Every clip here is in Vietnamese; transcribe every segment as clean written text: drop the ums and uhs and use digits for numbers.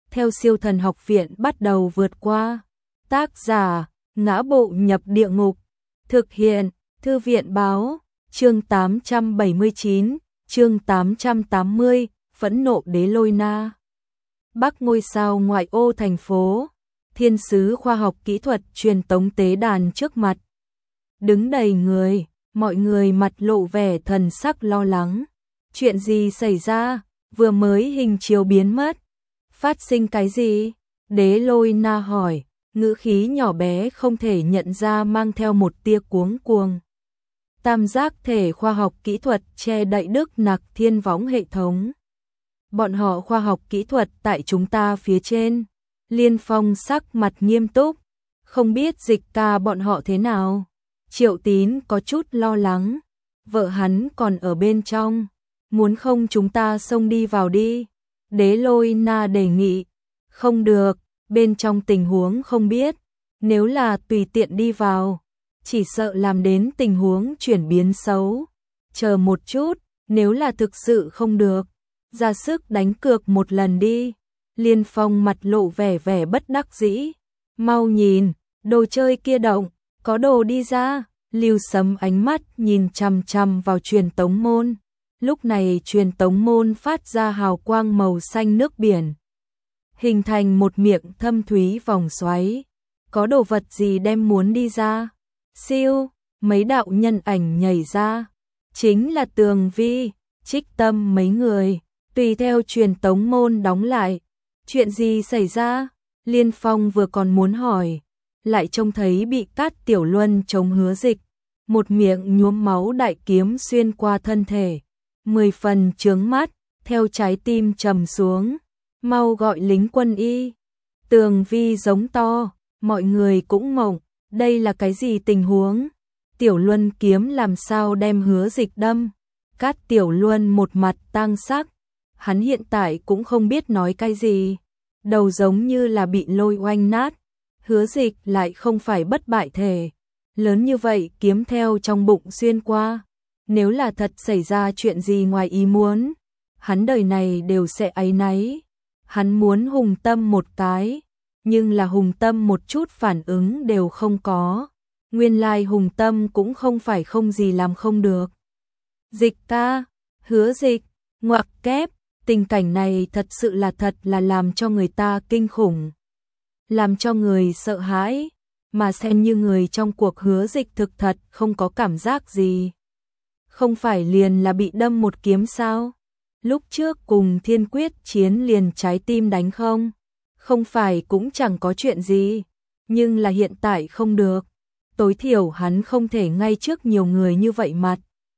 theo Siêu Thần Học Viện bắt đầu vượt qua. Tác giả: Ngã Bộ Nhập Địa Ngục. Thực hiện: Thư viện báo. Chương 879, chương 880, Phẫn nộ đế Lôi Na. Bắc ngôi sao ngoại ô thành phố, thiên sứ khoa học kỹ thuật truyền tống tế đàn trước mặt. Đứng đầy người, mọi người mặt lộ vẻ thần sắc lo lắng. Chuyện gì xảy ra? Vừa mới hình chiếu biến mất. Phát sinh cái gì? Đế Lôi Na hỏi, ngữ khí nhỏ bé không thể nhận ra mang theo một tia cuống cuồng. Tam giác thể khoa học kỹ thuật che đậy Đức Nặc Thiên Võng hệ thống. Bọn họ khoa học kỹ thuật tại chúng ta phía trên. Liên Phong sắc mặt nghiêm túc, không biết Dịch ca bọn họ thế nào. Triệu Tín có chút lo lắng, vợ hắn còn ở bên trong, muốn không chúng ta xông đi vào đi. Đế Lôi Na đề nghị, không được, bên trong tình huống không biết, nếu là tùy tiện đi vào, chỉ sợ làm đến tình huống chuyển biến xấu. Chờ một chút, nếu là thực sự không được, ra sức đánh cược một lần đi. Liên Phong mặt lộ vẻ bất đắc dĩ. Mau nhìn, đồ chơi kia động, có đồ đi ra. Lưu Sấm ánh mắt nhìn chằm chằm vào truyền tống môn. Lúc này truyền tống môn phát ra hào quang màu xanh nước biển, hình thành một miệng thâm thúy vòng xoáy. Có đồ vật gì đem muốn đi ra? Siêu, mấy đạo nhân ảnh nhảy ra. Chính là Tường Vi, Trích Tâm mấy người. Tùy theo truyền tống môn đóng lại. Chuyện gì xảy ra? Liên Phong vừa còn muốn hỏi, lại trông thấy bị Cát Tiểu Luân chống Hứa Dịch, một miệng nhuốm máu đại kiếm xuyên qua thân thể, 10 phần chướng mắt, theo trái tim trầm xuống. Mau gọi lính quân y. Tường Vi giống to, mọi người cũng ngộng, đây là cái gì tình huống? Tiểu Luân kiếm làm sao đem Hứa Dịch đâm? Cát Tiểu Luân một mặt tang sắc, hắn hiện tại cũng không biết nói cái gì, đầu giống như là bị lôi oanh nát. Hứa Dịch lại không phải bất bại thể, lớn như vậy kiếm theo trong bụng xuyên qua, nếu là thật xảy ra chuyện gì ngoài ý muốn, hắn đời này đều sẽ áy náy. Hắn muốn hùng tâm một cái, nhưng là hùng tâm một chút phản ứng đều không có. Nguyên lai hùng tâm cũng không phải không gì làm không được. Dịch ca, Hứa Dịch, ngoặc kép, tình cảnh này thật sự là làm cho người ta kinh khủng, làm cho người sợ hãi, mà xem như người trong cuộc Hứa Dịch thực thật không có cảm giác gì. Không phải liền là bị đâm một kiếm sao? Lúc trước cùng Thiên Quyết chiến liền trái tim đánh không? Không phải cũng chẳng có chuyện gì, nhưng là hiện tại không được. Tối thiểu hắn không thể ngay trước nhiều người như vậy mặt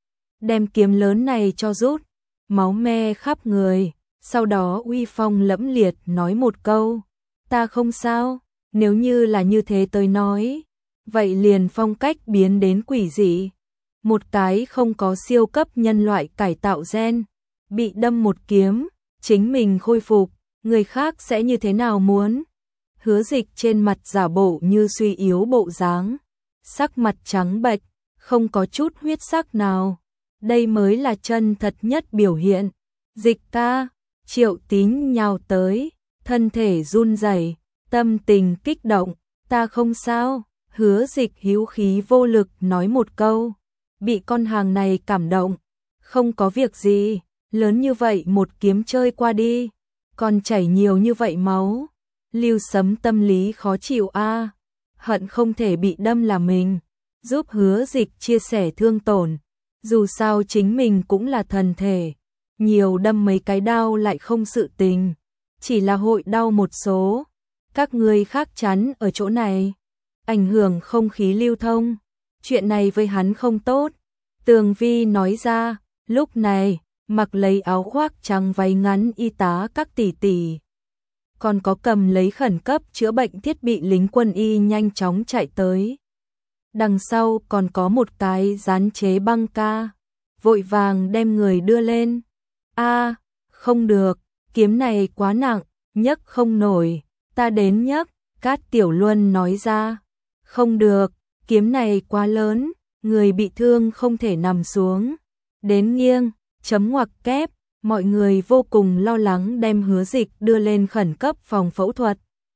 đem kiếm lớn này cho rút, máu me khắp người, sau đó uy phong lẫm liệt nói một câu, ta không sao. Nếu như là như thế tôi nói, vậy liền phong cách biến đến quỷ dị. Một cái không có siêu cấp nhân loại cải tạo gen, bị đâm một kiếm, chính mình khôi phục, người khác sẽ như thế nào muốn? Hứa Dịch trên mặt giả bộ như suy yếu bộ dáng, sắc mặt trắng bệch, không có chút huyết sắc nào. Đây mới là chân thật nhất biểu hiện. Dịch ca, Triệu Tín nhào tới, thân thể run rẩy, tâm tình kích động, ta không sao. Hứa Dịch hữu khí vô lực nói một câu, bị con hàng này cảm động, không có việc gì, lớn như vậy một kiếm chơi qua đi, còn chảy nhiều như vậy máu. Lưu Sấm tâm lý khó chịu a, hận không thể bị đâm là mình, giúp Hứa Dịch chia sẻ thương tổn, dù sao chính mình cũng là thần thể, nhiều đâm mấy cái đau lại không sự tình, chỉ là hội đau một số. Các ngươi khác chắn ở chỗ này, ảnh hưởng không khí lưu thông, chuyện này với hắn không tốt. Tường Vi nói ra, lúc này, mặc lấy áo khoác trắng váy ngắn y tá các tỷ tỷ, còn có cầm lấy khẩn cấp chữa bệnh thiết bị lính quân y nhanh chóng chạy tới. Đằng sau còn có một cái dán chế băng ca, vội vàng đem người đưa lên. A, không được, kiếm này quá nặng, nhấc không nổi, ta đến nhấc. Cát Tiểu Luân nói ra, không được, kiếm này quá lớn, người bị thương không thể nằm xuống, đến nghiêng, chấm ngoặc kép. Mọi người vô cùng lo lắng đem Hứa Dịch đưa lên khẩn cấp phòng phẫu thuật.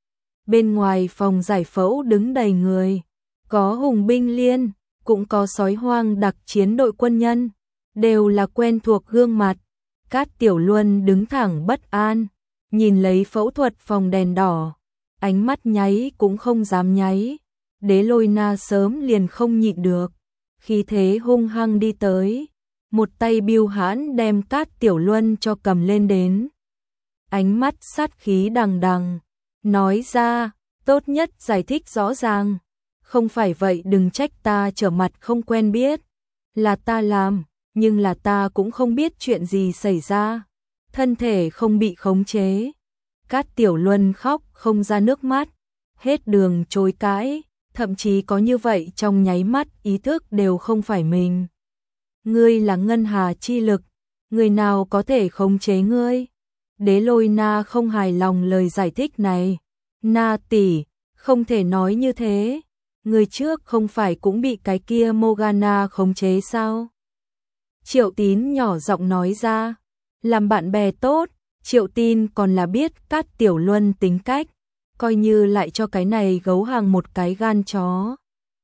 Bên ngoài phòng giải phẫu đứng đầy người, có hùng binh liên, cũng có sói hoang đặc chiến đội quân nhân, đều là quen thuộc gương mặt. Cát Tiểu Luân đứng thẳng bất an, nhìn lấy phẫu thuật phòng đèn đỏ, ánh mắt nháy cũng không dám nháy. Đế Lôi Na sớm liền không nhịn được, khí thế hung hăng đi tới, một tay bưu hãn đem Cát Tiểu Luân cho cầm lên đến. Ánh mắt sát khí đằng đằng, nói ra, tốt nhất giải thích rõ ràng, không phải vậy đừng trách ta trở mặt không quen biết, là ta làm, nhưng là ta cũng không biết chuyện gì xảy ra, thân thể không bị khống chế. Cát Tiểu Luân khóc không ra nước mắt, hết đường chối cãi, thậm chí có như vậy trong nháy mắt ý thức đều không phải mình. Ngươi là ngân hà chi lực, người nào có thể khống chế ngươi? Đế Lôi Na không hài lòng lời giải thích này. Na tỷ, không thể nói như thế. Người trước không phải cũng bị cái kia Morgana khống chế sao? Triệu Tín nhỏ giọng nói ra. Làm bạn bè tốt, Triệu Tin còn là biết Cát Tiểu Luân tính cách, coi như lại cho cái này gấu hàng một cái gan chó.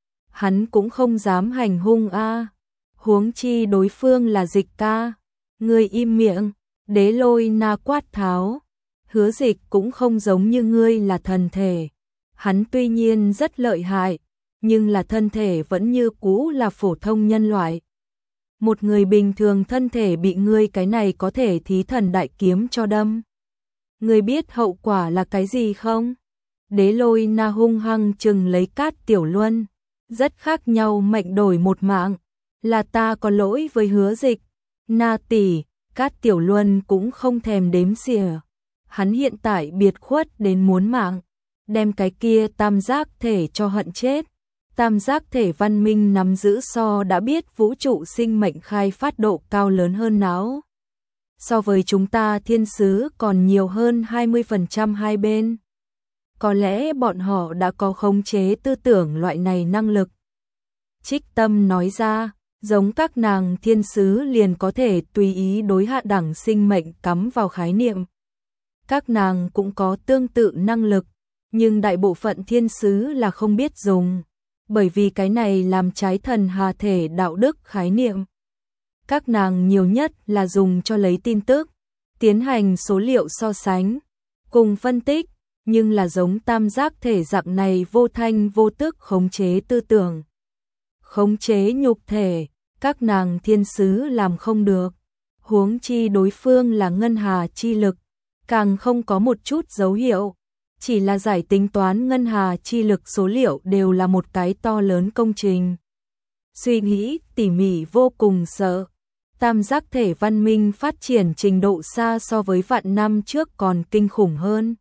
Hắn cũng không dám hành hung a. Huống chi đối phương là Dịch ca. Ngươi im miệng, Đế Lôi Na quát tháo. Hứa Dịch cũng không giống như ngươi là thần thể. Hắn tuy nhiên rất lợi hại, nhưng là thân thể vẫn như cũ là phổ thông nhân loại. Một người bình thường thân thể bị ngươi cái này có thể thí thần đại kiếm cho đâm. Ngươi biết hậu quả là cái gì không? Đế Lôi Na hung hăng chừng lấy Cát Tiểu Luân. Rất khác nhau mệnh đổi một mạng. Là ta có lỗi với Hứa Dịch. Na tỷ, Cát Tiểu Luân cũng không thèm đếm xỉa. Hắn hiện tại biệt khuất đến muốn mạng. Đem cái kia tam giác thể cho hận chết. Tam giác thể văn minh nắm giữ so đã biết vũ trụ sinh mệnh khai phát độ cao lớn hơn não. So với chúng ta thiên sứ còn nhiều hơn 20% hai bên. Có lẽ bọn họ đã có khống chế tư tưởng loại này năng lực. Trích Tâm nói ra, giống các nàng thiên sứ liền có thể tùy ý đối hạ đẳng sinh mệnh cắm vào khái niệm. Các nàng cũng có tương tự năng lực, nhưng đại bộ phận thiên sứ là không biết dùng, bởi vì cái này làm trái thần hà thể đạo đức khái niệm. Các nàng nhiều nhất là dùng cho lấy tin tức, tiến hành số liệu so sánh, cùng phân tích, nhưng là giống tam giác thể dạng này vô thanh vô tức khống chế tư tưởng, khống chế nhục thể, các nàng thiên sứ làm không được. Huống chi đối phương là ngân hà chi lực, càng không có một chút dấu hiệu, chỉ là giải tính toán ngân hà chi lực số liệu đều là một cái to lớn công trình. Suy nghĩ tỉ mỉ vô cùng sợ. Tam giác thể văn minh phát triển trình độ xa so với vạn năm trước còn kinh khủng hơn.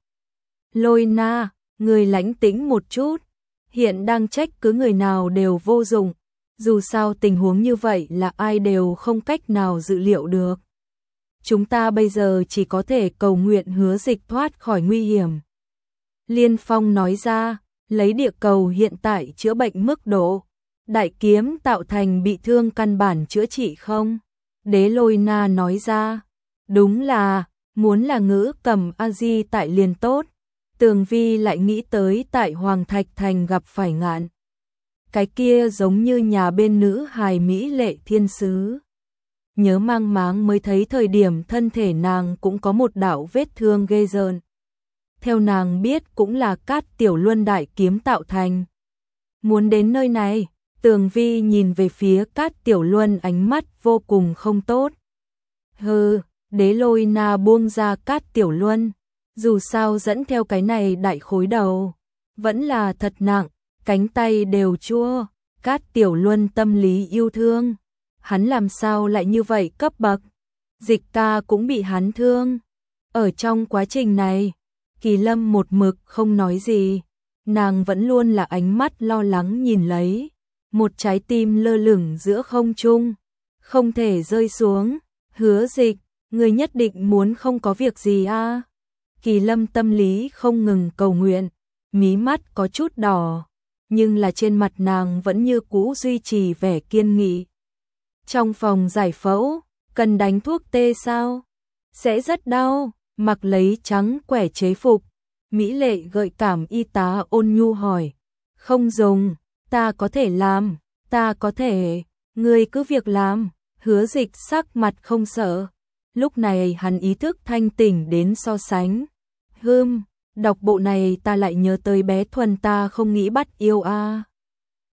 Lôi Na, người lãnh tĩnh một chút, hiện đang trách cứ người nào đều vô dụng, dù sao tình huống như vậy là ai đều không cách nào dự liệu được. Chúng ta bây giờ chỉ có thể cầu nguyện Hứa Dịch thoát khỏi nguy hiểm. Liên Phong nói ra, lấy địa cầu hiện tại chữa bệnh mức độ, đại kiếm tạo thành bị thương căn bản chữa trị không? Đế Lôi Na nói ra, đúng là, muốn là ngữ cầm A-di tại liền tốt. Tường Vi lại nghĩ tới tại Hoàng Thạch Thành gặp phải Ngạn. Cái kia giống như nhà bên nữ hài mỹ lệ thiên sứ. Nhớ mang máng mới thấy thời điểm thân thể nàng cũng có một đạo vết thương ghê rợn. Theo nàng biết cũng là Cát Tiểu Luân đại kiếm tạo thành. Muốn đến nơi này, Tường Vi nhìn về phía Cát Tiểu Luân ánh mắt vô cùng không tốt. Hừ, Đế Lôi Na buông ra Cát Tiểu Luân. Dù sao dẫn theo cái này đại khối đầu, vẫn là thật nặng, cánh tay đều chua. Cát Tiểu Luân tâm lý yêu thương. Hắn làm sao lại như vậy cấp bậc? Dịch ca cũng bị hắn thương. Ở trong quá trình này, Kỳ Lâm một mực không nói gì. Nàng vẫn luôn là ánh mắt lo lắng nhìn lấy. Một trái tim lơ lửng giữa không trung, không thể rơi xuống. Hứa Dịch, người nhất định muốn không có việc gì a? Kỳ Lâm tâm lý không ngừng cầu nguyện, mí mắt có chút đỏ, nhưng là trên mặt nàng vẫn như cũ duy trì vẻ kiên nghị. Trong phòng giải phẫu, cần đánh thuốc tê sao? sẽ rất đau, mặc lấy trắng quẻ chế phục. Mỹ lệ gợi cảm y tá ôn nhu hỏi. Không dùng, ta có thể làm, ta có thể, ngươi cứ việc làm. Hứa Dịch sắc mặt không sợ. Lúc này hắn ý thức thanh tỉnh đến so sánh. Đọc bộ này ta lại nhớ tới bé Thuần ta không nghĩ bắt yêu a.